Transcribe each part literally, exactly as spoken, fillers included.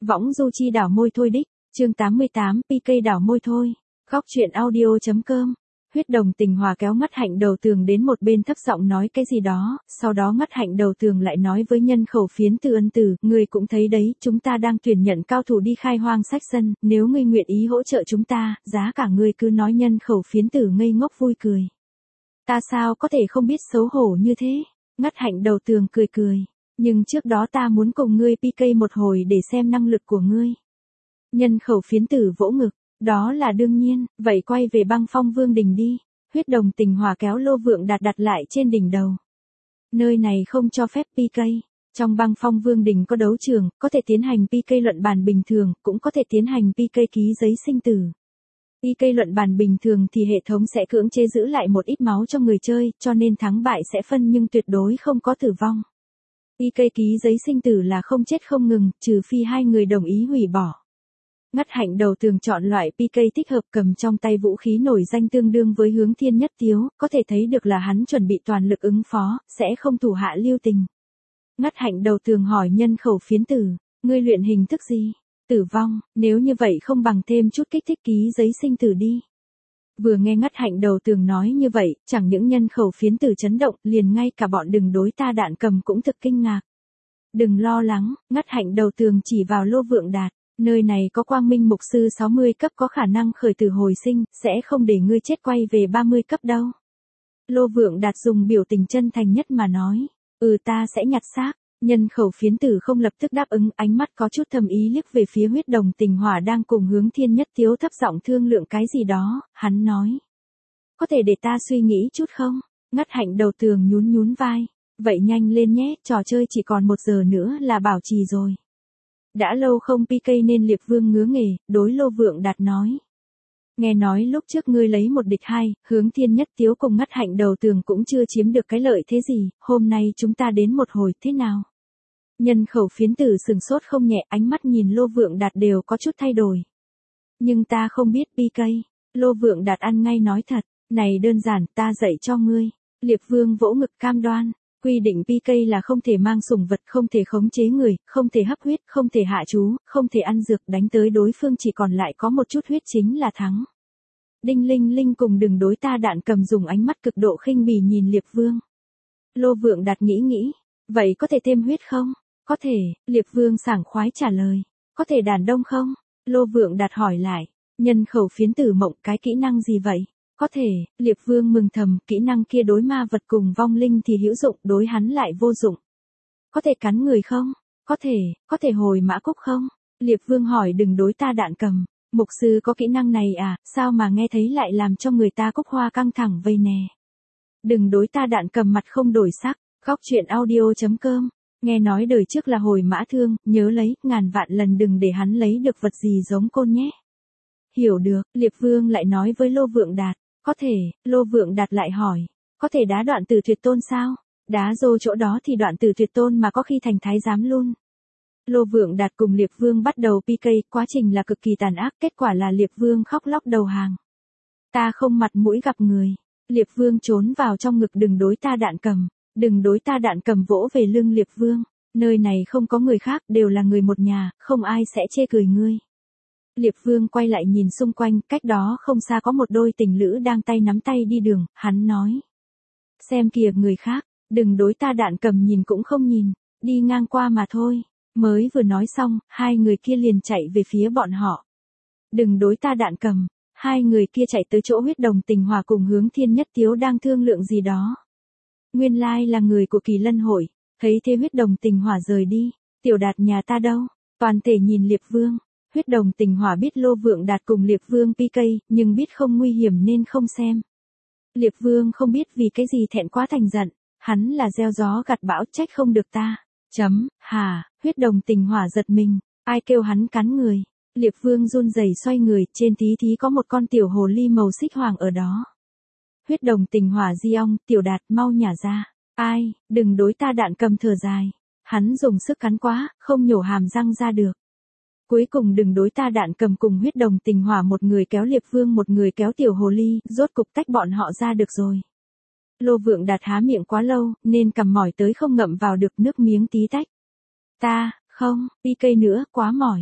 Võng du chi đảo môi thôi đích, chương tám mươi tám, pê ca đảo môi thôi. Góc truyện audio.com. Huyết Đồng Tình Hòa kéo Ngắt Hạnh Đầu Tường đến một bên thấp giọng nói cái gì đó, sau đó Ngắt Hạnh Đầu Tường lại nói với Nhân Khẩu Phiến Từ Ân Tử, ngươi cũng thấy đấy, chúng ta đang tuyển nhận cao thủ đi khai hoang sách sân, nếu ngươi nguyện ý hỗ trợ chúng ta, giá cả ngươi cứ nói. Nhân Khẩu Phiến Tử ngây ngốc vui cười. Ta sao có thể không biết xấu hổ như thế? Ngắt Hạnh Đầu Tường cười cười. Nhưng trước đó ta muốn cùng ngươi pê ca một hồi để xem năng lực của ngươi. Nhân Khẩu Phiến Tử vỗ ngực. Đó là đương nhiên, vậy quay về Băng Phong Vương Đình đi. Huyết Đồng Tình Hòa kéo Lô Vượng Đạt đặt lại trên đỉnh đầu. Nơi này không cho phép pê ca. Trong Băng Phong Vương Đình có đấu trường, có thể tiến hành pê ca luận bàn bình thường, cũng có thể tiến hành pê ca ký giấy sinh tử. pê ca luận bàn bình thường thì hệ thống sẽ cưỡng chế giữ lại một ít máu cho người chơi, cho nên thắng bại sẽ phân nhưng tuyệt đối không có tử vong. pê ca ký giấy sinh tử là không chết không ngừng, trừ phi hai người đồng ý hủy bỏ. Ngắt Hạnh Đầu Tường chọn loại pê ca thích hợp, cầm trong tay vũ khí nổi danh tương đương với Hướng Thiên Nhất Tiếu, có thể thấy được là hắn chuẩn bị toàn lực ứng phó, sẽ không thủ hạ lưu tình. Ngắt Hạnh Đầu Tường hỏi Nhân Khẩu Phiến Tử, ngươi luyện hình thức gì? Tử vong, nếu như vậy không bằng thêm chút kích thích ký giấy sinh tử đi. Vừa nghe Ngắt Hạnh Đầu Tường nói như vậy, chẳng những Nhân Khẩu Phiến Tử chấn động, liền ngay cả bọn Đừng Đối Ta Đạn Cầm cũng thực kinh ngạc. Đừng lo lắng, Ngắt Hạnh Đầu Tường chỉ vào Lô Vượng Đạt. Nơi này có Quang Minh Mục Sư sáu mươi cấp có khả năng khởi tử hồi sinh, sẽ không để ngươi chết quay về ba mươi cấp đâu. Lô Vượng Đạt dùng biểu tình chân thành nhất mà nói, ừ ta sẽ nhặt xác. Nhân Khẩu Phiến Tử không lập tức đáp ứng, ánh mắt có chút thầm ý liếc về phía Huyết Đồng Tình Hòa đang cùng Hướng Thiên Nhất Tiếu thấp giọng thương lượng cái gì đó, hắn nói. Có thể để ta suy nghĩ chút không? Ngắt Hạnh Đầu Tường nhún nhún vai. Vậy nhanh lên nhé, trò chơi chỉ còn một giờ nữa là bảo trì rồi. Đã lâu không pê ca nên Liệt Vương ngứa nghề, đối Lô Vượng Đạt nói. Nghe nói lúc trước ngươi lấy một địch hai, Hướng Thiên Nhất Tiếu cùng Ngắt Hạnh Đầu Tường cũng chưa chiếm được cái lợi thế gì, hôm nay chúng ta đến một hồi thế nào? Nhân Khẩu Phiến Tử sừng sốt không nhẹ, ánh mắt nhìn Lô Vượng Đạt đều có chút thay đổi. Nhưng ta không biết pê ca. Lô Vượng Đạt ăn ngay nói thật, này đơn giản, ta dạy cho ngươi. Liệt Vương vỗ ngực cam đoan. Quy định pê ca là không thể mang sủng vật, không thể khống chế người, không thể hấp huyết, không thể hạ chú, không thể ăn dược, đánh tới đối phương chỉ còn lại có một chút huyết chính là thắng. Đinh Linh Linh cùng Đừng Đối Ta Đạn Cầm dùng ánh mắt cực độ khinh bỉ nhìn Liệt Vương. Lô Vượng Đạt nghĩ nghĩ, vậy có thể thêm huyết không? Có thể, Liệt Vương sảng khoái trả lời. Có thể đàn đông không? Lô Vượng Đạt hỏi lại. Nhân Khẩu Phiến Tử mộng, cái kỹ năng gì vậy? Có thể, Liệt Vương mừng thầm, kỹ năng kia đối ma vật cùng vong linh thì hữu dụng, đối hắn lại vô dụng. Có thể cắn người không? Có thể, có thể hồi mã cúc không? Liệt Vương hỏi Đừng Đối Ta Đạn Cầm. Mục sư có kỹ năng này à, sao mà nghe thấy lại làm cho người ta cúc hoa căng thẳng vây nè. Đừng Đối Ta Đạn Cầm mặt không đổi sắc, góc truyện audio.com. Nghe nói đời trước là hồi mã thương, nhớ lấy, ngàn vạn lần đừng để hắn lấy được vật gì giống côn nhé. Hiểu được, Liệt Vương lại nói với Lô Vượng Đạt. Có thể, Lô Vượng Đạt lại hỏi, có thể đá Đoạn Tử Tuyệt Tôn sao? Đá rô chỗ đó thì Đoạn Tử Tuyệt Tôn mà có khi thành thái giám luôn. Lô Vượng Đạt cùng Liệt Vương bắt đầu pê ca, quá trình là cực kỳ tàn ác, kết quả là Liệt Vương khóc lóc đầu hàng. Ta không mặt mũi gặp người. Liệt Vương trốn vào trong ngực Đừng Đối Ta Đạn Cầm. Đừng Đối Ta Đạn Cầm vỗ về lưng Liệt Vương. Nơi này không có người khác, đều là người một nhà, không ai sẽ chê cười ngươi. Liệt Vương quay lại nhìn xung quanh, cách đó không xa có một đôi tình lữ đang tay nắm tay đi đường, hắn nói. Xem kìa người khác, Đừng Đối Ta Đạn Cầm nhìn cũng không nhìn, đi ngang qua mà thôi. Mới vừa nói xong, hai người kia liền chạy về phía bọn họ. Đừng Đối Ta Đạn Cầm, hai người kia chạy tới chỗ Huyết Đồng Tình Hòa cùng Hướng Thiên Nhất Tiếu đang thương lượng gì đó. Nguyên lai là người của Kỳ Lân Hội, thấy thế Huyết Đồng Tình Hòa rời đi, Tiểu Đạt nhà ta đâu, toàn thể nhìn Liệt Vương. Huyết Đồng Tình Hòa biết Lô Vượng Đạt cùng Liệt Vương pê ca, nhưng biết không nguy hiểm nên không xem. Liệt Vương không biết vì cái gì thẹn quá thành giận, hắn là gieo gió gặt bão, trách không được ta. Chấm, hà, Huyết Đồng Tình Hòa giật mình, ai kêu hắn cắn người. Liệt Vương run rẩy xoay người, trên tí thí có một con tiểu hồ ly màu xích hoàng ở đó. Huyết Đồng Tình Hòa di ong, Tiểu Đạt mau nhả ra. Ai, Đừng Đối Ta Đạn Cầm thở dài. Hắn dùng sức cắn quá, không nhổ hàm răng ra được. Cuối cùng Đừng Đối Ta Đạn Cầm cùng Huyết Đồng Tình Hòa, một người kéo Liệt Vương, một người kéo tiểu hồ ly, rốt cục tách bọn họ ra được rồi. Lô Vượng Đạt há miệng quá lâu, nên cằm mỏi tới không ngậm vào được nước miếng tí tách. Ta, không, pê ca nữa, quá mỏi.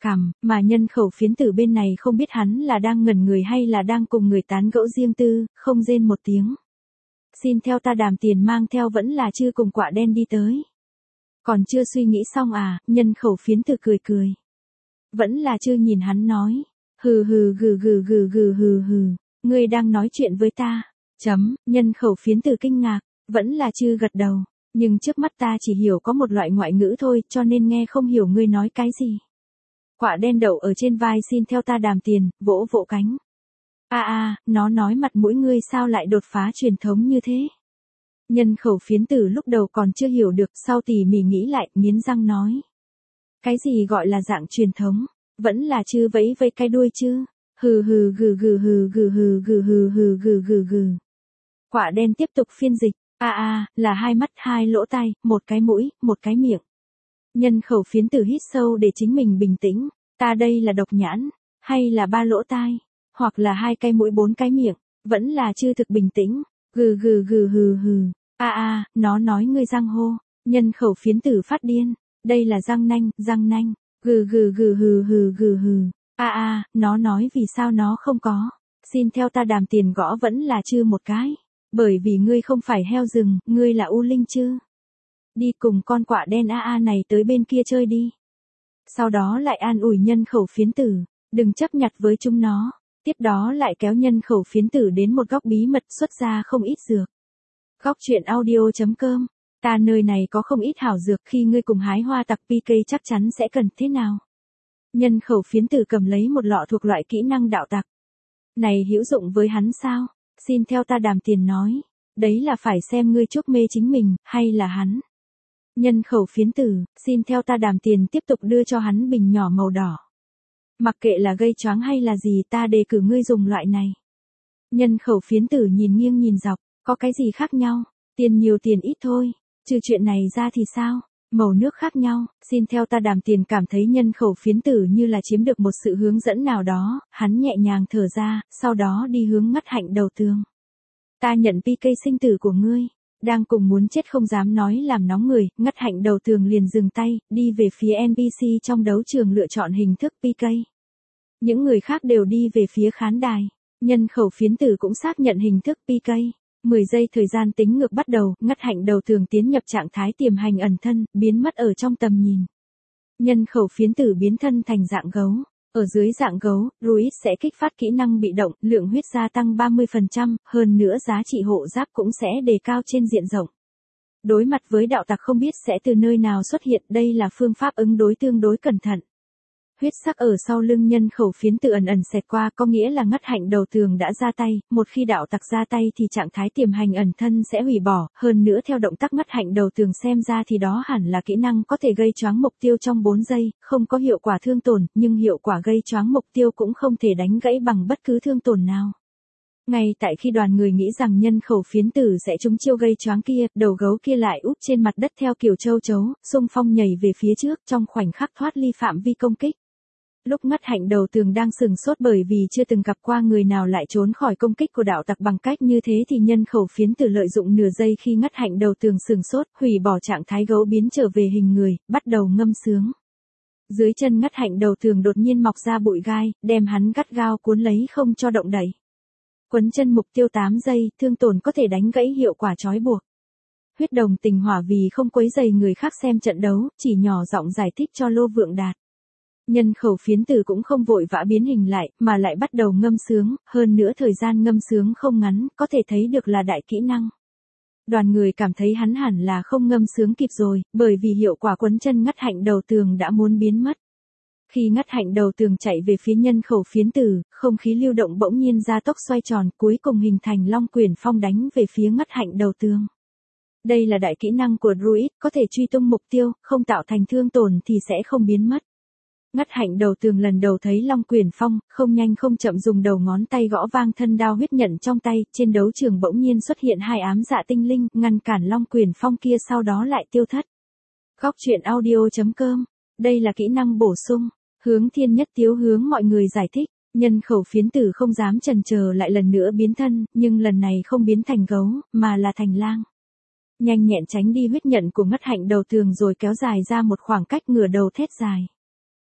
cằm, mà nhân khẩu phiến tử bên này không biết hắn là đang ngẩn người hay là đang cùng người tán gẫu riêng tư, không rên một tiếng. Xin theo ta đàm tiền mang theo vẫn là Chư cùng quạ đen đi tới. Còn chưa suy nghĩ xong à, nhân khẩu phiến tử cười cười. Vẫn là Chư nhìn hắn nói. Hừ hừ gừ gừ gừ gừ hừ hừ, ngươi đang nói chuyện với ta. Chấm, nhân khẩu phiến tử kinh ngạc, vẫn là Chư gật đầu. Nhưng trước mắt ta chỉ hiểu có một loại ngoại ngữ thôi, cho nên nghe không hiểu ngươi nói cái gì. Quạ đen đậu ở trên vai xin theo ta đàm tiền, vỗ vỗ cánh. A a, nó nói mặt mũi ngươi sao lại đột phá truyền thống như thế. Nhân khẩu phiến tử lúc đầu còn chưa hiểu được, sau tỉ mỉ nghĩ lại, nghiến răng nói. Cái gì gọi là dạng truyền thống, vẫn là Chư vẫy vẫy cái đuôi chứ. Hừ hừ gừ gừ hừ gừ hừ gừ hừ hừ gừ gừ gừ. Quạ đen tiếp tục phiên dịch. A a, là hai mắt, hai lỗ tai, một cái mũi, một cái miệng. Nhân khẩu phiến tử hít sâu để chính mình bình tĩnh. Ta đây là độc nhãn, hay là ba lỗ tai, hoặc là hai cái mũi bốn cái miệng, vẫn là Chư thực bình tĩnh. Gừ gừ gừ hừ hừ. A a, nó nói ngươi răng hô. Nhân khẩu phiến tử phát điên. Đây là răng nanh, răng nanh. Gừ gừ gừ hừ hừ gừ hừ. A a, nó nói vì sao nó không có. Xin theo ta đàm tiền gõ vẫn là Chư một cái. Bởi vì ngươi không phải heo rừng, ngươi là U Linh Chư. Đi cùng con quạ đen a a này tới bên kia chơi đi. Sau đó lại an ủi nhân khẩu phiến tử, đừng chấp nhặt với chúng nó. Tiếp đó lại kéo nhân khẩu phiến tử đến một góc bí mật xuất ra không ít dược. Góc truyện audio.com. Ta nơi này có không ít hảo dược, khi ngươi cùng hái hoa tặc pê ca chắc chắn sẽ cần thế nào. Nhân khẩu phiến tử cầm lấy một lọ thuộc loại kỹ năng đạo tặc. Này hữu dụng với hắn sao? Xin theo ta đàm tiền nói. Đấy là phải xem ngươi chuốc mê chính mình, hay là hắn. Nhân khẩu phiến tử, xin theo ta đàm tiền tiếp tục đưa cho hắn bình nhỏ màu đỏ. Mặc kệ là gây choáng hay là gì, ta đề cử ngươi dùng loại này. Nhân khẩu phiến tử nhìn nghiêng nhìn dọc, có cái gì khác nhau? Tiền nhiều tiền ít thôi. Trừ chuyện này ra thì sao? Màu nước khác nhau. Xin theo ta đàm tiền cảm thấy nhân khẩu phiến tử như là chiếm được một sự hướng dẫn nào đó, hắn nhẹ nhàng thở ra, sau đó đi hướng ngắt hạnh đầu tường. Ta nhận pê ca sinh tử của ngươi. Đang cùng muốn chết không dám nói làm nóng người, ngắt hạnh đầu tường liền dừng tay, đi về phía en pê xê trong đấu trường lựa chọn hình thức pê ca. Những người khác đều đi về phía khán đài. Nhân khẩu phiến tử cũng xác nhận hình thức pê ca. mười giây thời gian tính ngược bắt đầu, ngắt hạnh đầu tường tiến nhập trạng thái tiềm hành ẩn thân, biến mất ở trong tầm nhìn. Nhân khẩu phiến tử biến thân thành dạng gấu. Ở dưới dạng gấu, Ruiz sẽ kích phát kỹ năng bị động, lượng huyết gia tăng ba mươi phần trăm, hơn nữa giá trị hộ giáp cũng sẽ đề cao trên diện rộng. Đối mặt với đạo tặc không biết sẽ từ nơi nào xuất hiện, đây là phương pháp ứng đối tương đối cẩn thận. Huyết sắc ở sau lưng nhân khẩu phiến tử ẩn ẩn xẹt qua, có nghĩa là ngắt hạnh đầu tường đã ra tay, một khi đạo tặc ra tay thì trạng thái tiềm hành ẩn thân sẽ hủy bỏ, hơn nữa theo động tác ngắt hạnh đầu tường xem ra thì đó hẳn là kỹ năng có thể gây choáng mục tiêu trong bốn giây, không có hiệu quả thương tổn, nhưng hiệu quả gây choáng mục tiêu cũng không thể đánh gãy bằng bất cứ thương tổn nào. Ngay tại khi đoàn người nghĩ rằng nhân khẩu phiến tử sẽ trúng chiêu gây choáng kia, đầu gấu kia lại úp trên mặt đất theo kiểu châu chấu, xung phong nhảy về phía trước trong khoảnh khắc thoát ly phạm vi công kích. Lúc ngắt hạnh đầu tường đang sừng sốt bởi vì chưa từng gặp qua người nào lại trốn khỏi công kích của đạo tặc bằng cách như thế thì nhân khẩu phiến tử lợi dụng nửa giây khi ngắt hạnh đầu tường sừng sốt, hủy bỏ trạng thái gấu biến trở về hình người, bắt đầu ngâm sướng. Dưới chân ngắt hạnh đầu tường đột nhiên mọc ra bụi gai, đem hắn gắt gao cuốn lấy không cho động đậy. Quấn chân mục tiêu tám giây, thương tổn có thể đánh gãy hiệu quả trói buộc. Huyết đồng tình hỏa vì không quấy rầy người khác xem trận đấu, chỉ nhỏ giọng giải thích cho Lô Vượng Đạt. Nhân khẩu phiến tử cũng không vội vã biến hình lại, mà lại bắt đầu ngâm sướng, hơn nữa thời gian ngâm sướng không ngắn, có thể thấy được là đại kỹ năng. Đoàn người cảm thấy hắn hẳn là không ngâm sướng kịp rồi, bởi vì hiệu quả quấn chân ngắt hạnh đầu tường đã muốn biến mất. Khi ngắt hạnh đầu tường chạy về phía nhân khẩu phiến tử, không khí lưu động bỗng nhiên gia tốc xoay tròn, cuối cùng hình thành long quyển phong đánh về phía ngắt hạnh đầu tường. Đây là đại kỹ năng của Druid, có thể truy tung mục tiêu, không tạo thành thương tổn thì sẽ không biến mất. Ngắt hạnh đầu tường lần đầu thấy long quyển phong, không nhanh không chậm dùng đầu ngón tay gõ vang thân đao huyết nhận trong tay, trên đấu trường bỗng nhiên xuất hiện hai ám dạ tinh linh, ngăn cản long quyển phong kia sau đó lại tiêu thất. Góc truyện audio.com. Đây là kỹ năng bổ sung. Hướng Thiên Nhất Tiếu hướng mọi người giải thích, nhân khẩu phiến tử không dám chần chờ lại lần nữa biến thân, nhưng lần này không biến thành gấu, mà là thành lang. Nhanh nhẹn tránh đi huyết nhận của ngắt hạnh đầu tường rồi kéo dài ra một khoảng cách ngửa đầu thét dài.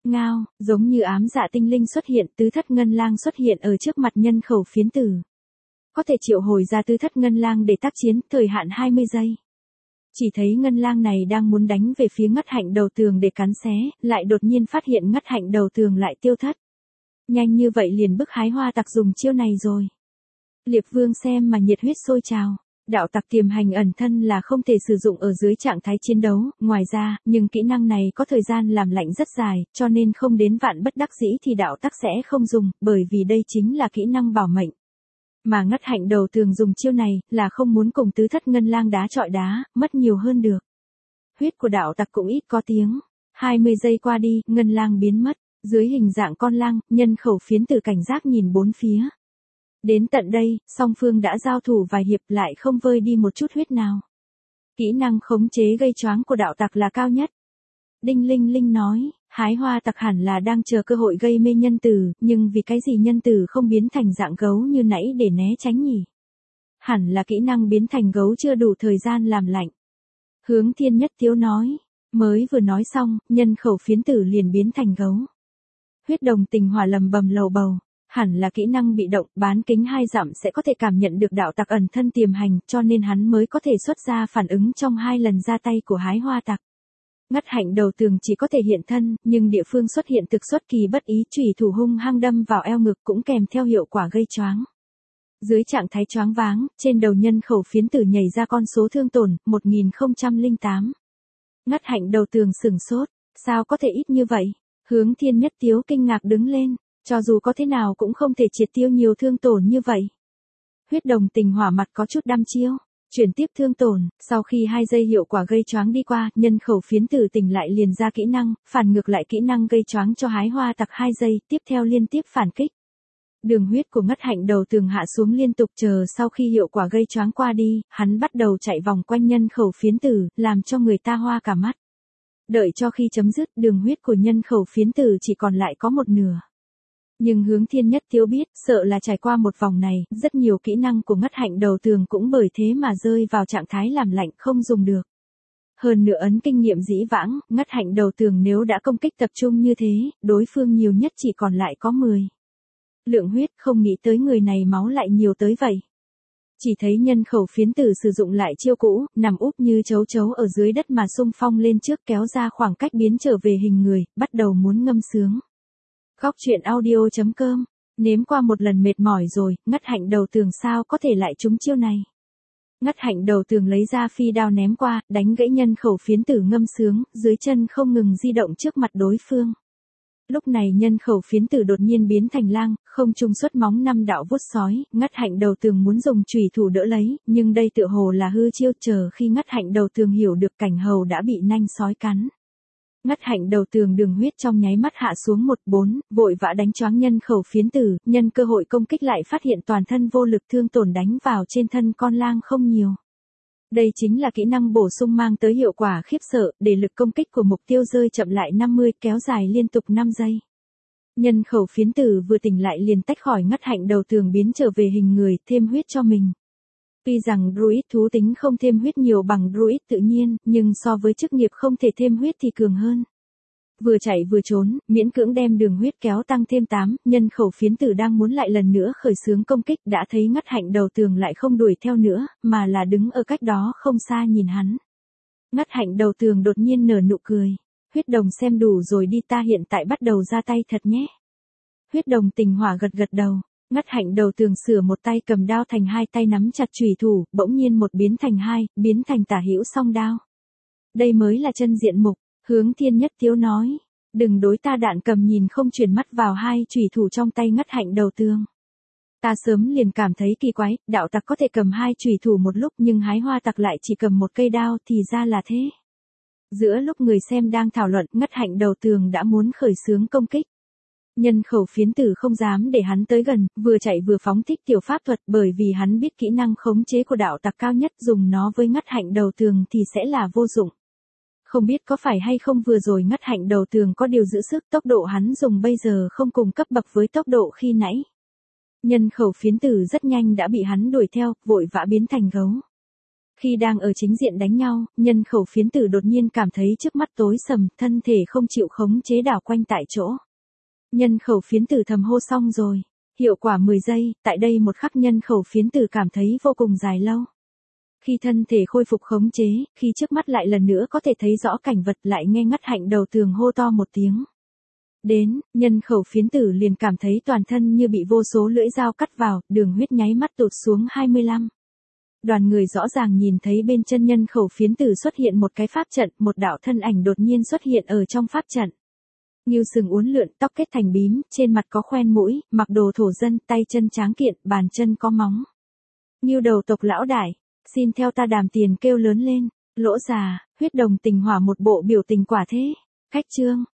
Ngao, giống như ám dạ tinh linh xuất hiện, tứ thất ngân lang xuất hiện ở trước mặt nhân khẩu phiến tử. Có thể triệu hồi ra tứ thất ngân lang để tác chiến, thời hạn hai mươi giây. Chỉ thấy ngân lang này đang muốn đánh về phía ngất hạnh đầu tường để cắn xé, lại đột nhiên phát hiện ngất hạnh đầu tường lại tiêu thất. Nhanh như vậy liền bức hái hoa tặc dùng chiêu này rồi. Liệp Vương xem mà nhiệt huyết sôi trào. Đạo tặc tiềm hành ẩn thân là không thể sử dụng ở dưới trạng thái chiến đấu, ngoài ra, nhưng kỹ năng này có thời gian làm lạnh rất dài, cho nên không đến vạn bất đắc dĩ thì đạo tặc sẽ không dùng, bởi vì đây chính là kỹ năng bảo mệnh. Mà ngất hạnh đầu tường dùng chiêu này, là không muốn cùng tứ thất ngân lang đá chọi đá, mất nhiều hơn được. Huyết của đạo tặc cũng ít có tiếng. hai mươi giây qua đi, ngân lang biến mất. Dưới hình dạng con lang, nhân khẩu phiến tử cảnh giác nhìn bốn phía. Đến tận đây, song phương đã giao thủ vài hiệp lại không vơi đi một chút huyết nào. Kỹ năng khống chế gây choáng của đạo tặc là cao nhất. Đinh Linh Linh nói, hái hoa tặc hẳn là đang chờ cơ hội gây mê nhân tử, nhưng vì cái gì nhân tử không biến thành dạng gấu như nãy để né tránh nhỉ? Hẳn là kỹ năng biến thành gấu chưa đủ thời gian làm lạnh. Hướng Thiên Nhất Tiếu nói, mới vừa nói xong, nhân khẩu phiến tử liền biến thành gấu. Huyết Đồng Tình Hỏa lầm bầm lầu bầu. Hẳn là kỹ năng bị động, bán kính hai dặm sẽ có thể cảm nhận được đạo tặc ẩn thân tiềm hành, cho nên hắn mới có thể xuất ra phản ứng trong hai lần ra tay của hái hoa tặc. Ngất hạnh đầu tường chỉ có thể hiện thân, nhưng địa phương xuất hiện thực xuất kỳ bất ý, chủy thủ hung hăng đâm vào eo ngực cũng kèm theo hiệu quả gây choáng. Dưới trạng thái choáng váng, trên đầu nhân khẩu phiến tử nhảy ra con số thương tổn, một nghìn không trăm lẻ tám. Ngất hạnh đầu tường sửng sốt, sao có thể ít như vậy? Hướng Thiên Nhất Tiếu kinh ngạc đứng lên. Cho dù có thế nào cũng không thể triệt tiêu nhiều thương tổn như vậy. Huyết Đồng Tình Hỏa mặt có chút đăm chiêu, chuyển tiếp thương tổn, sau khi hai giây hiệu quả gây choáng đi qua, nhân khẩu phiến tử tỉnh lại liền ra kỹ năng, phản ngược lại kỹ năng gây choáng cho hái hoa tặc hai giây, tiếp theo liên tiếp phản kích. Đường huyết của ngất hạnh đầu tường hạ xuống liên tục, chờ sau khi hiệu quả gây choáng qua đi, hắn bắt đầu chạy vòng quanh nhân khẩu phiến tử, làm cho người ta hoa cả mắt. Đợi cho khi chấm dứt, đường huyết của nhân khẩu phiến tử chỉ còn lại có một nửa. Nhưng Hướng Thiên Nhất Tiếu biết, sợ là trải qua một vòng này, rất nhiều kỹ năng của ngất hạnh đầu tường cũng bởi thế mà rơi vào trạng thái làm lạnh không dùng được. Hơn nữa ấn kinh nghiệm dĩ vãng, ngất hạnh đầu tường nếu đã công kích tập trung như thế, đối phương nhiều nhất chỉ còn lại có mười. Lượng huyết, không nghĩ tới người này máu lại nhiều tới vậy. Chỉ thấy nhân khẩu phiến tử sử dụng lại chiêu cũ, nằm úp như chấu chấu ở dưới đất mà xung phong lên trước, kéo ra khoảng cách biến trở về hình người, bắt đầu muốn ngâm sướng. Góc truyện audio chấm com, nếm qua một lần mệt mỏi rồi, ngất hạnh đầu tường sao có thể lại trúng chiêu này. Ngất hạnh đầu tường lấy ra phi đao ném qua, đánh gãy nhân khẩu phiến tử ngâm sướng, dưới chân không ngừng di động trước mặt đối phương. Lúc này nhân khẩu phiến tử đột nhiên biến thành lang, không trung xuất móng năm đạo vuốt sói, ngất hạnh đầu tường muốn dùng chủy thủ đỡ lấy, nhưng đây tựa hồ là hư chiêu, chờ khi ngất hạnh đầu tường hiểu được cảnh hầu đã bị nanh sói cắn. Ngất hạnh đầu tường đường huyết trong nháy mắt hạ xuống một bốn, vội vã đánh choáng nhân khẩu phiến tử, nhân cơ hội công kích lại phát hiện toàn thân vô lực, thương tổn đánh vào trên thân con lang không nhiều. Đây chính là kỹ năng bổ sung mang tới hiệu quả khiếp sợ, để lực công kích của mục tiêu rơi chậm lại năm mươi, kéo dài liên tục năm giây. Nhân khẩu phiến tử vừa tỉnh lại liền tách khỏi ngất hạnh đầu tường biến trở về hình người, thêm huyết cho mình. Tuy rằng druid thú tính không thêm huyết nhiều bằng druid tự nhiên, nhưng so với chức nghiệp không thể thêm huyết thì cường hơn. Vừa chạy vừa trốn, miễn cưỡng đem đường huyết kéo tăng thêm tám, nhân khẩu phiến tử đang muốn lại lần nữa khởi xướng công kích, đã thấy ngất hạnh đầu tường lại không đuổi theo nữa, mà là đứng ở cách đó không xa nhìn hắn. Ngất hạnh đầu tường đột nhiên nở nụ cười. Huyết Đồng xem đủ rồi đi, ta hiện tại bắt đầu ra tay thật nhé. Huyết Đồng Tình Hỏa gật gật đầu. Ngất hạnh đầu tường sửa một tay cầm đao thành hai tay nắm chặt chủy thủ, bỗng nhiên một biến thành hai, biến thành tả hữu song đao. Đây mới là chân diện mục, Hướng Thiên Nhất Tiếu nói. Đừng đối ta, đạn cầm nhìn không chuyển mắt vào hai chủy thủ trong tay ngất hạnh đầu tường. Ta sớm liền cảm thấy kỳ quái, đạo tặc có thể cầm hai chủy thủ một lúc nhưng hái hoa tặc lại chỉ cầm một cây đao, thì ra là thế. Giữa lúc người xem đang thảo luận, ngất hạnh đầu tường đã muốn khởi xướng công kích. Nhân khẩu phiến tử không dám để hắn tới gần, vừa chạy vừa phóng thích tiểu pháp thuật, bởi vì hắn biết kỹ năng khống chế của đạo tặc cao nhất, dùng nó với ngất hạnh đầu tường thì sẽ là vô dụng. Không biết có phải hay không vừa rồi ngất hạnh đầu tường có điều giữ sức, tốc độ hắn dùng bây giờ không cùng cấp bậc với tốc độ khi nãy. Nhân khẩu phiến tử rất nhanh đã bị hắn đuổi theo, vội vã biến thành gấu. Khi đang ở chính diện đánh nhau, nhân khẩu phiến tử đột nhiên cảm thấy trước mắt tối sầm, thân thể không chịu khống chế đảo quanh tại chỗ. Nhân khẩu phiến tử thầm hô xong rồi. Hiệu quả mười giây, tại đây một khắc nhân khẩu phiến tử cảm thấy vô cùng dài lâu. Khi thân thể khôi phục khống chế, khi trước mắt lại lần nữa có thể thấy rõ cảnh vật lại nghe ngắt hạnh đầu tường hô to một tiếng. Đến, nhân khẩu phiến tử liền cảm thấy toàn thân như bị vô số lưỡi dao cắt vào, đường huyết nháy mắt tụt xuống hai mươi lăm. Đoàn người rõ ràng nhìn thấy bên chân nhân khẩu phiến tử xuất hiện một cái pháp trận, một đạo thân ảnh đột nhiên xuất hiện ở trong pháp trận. Ngưu sừng uốn lượn, tóc kết thành bím, trên mặt có khoen mũi, mặc đồ thổ dân, tay chân tráng kiện, bàn chân có móng. Ngưu đầu tộc lão đại, xin theo ta đàm tiền kêu lớn lên, lỗ già, huyết đồng tình hỏa một bộ biểu tình quả thế. Khách trương,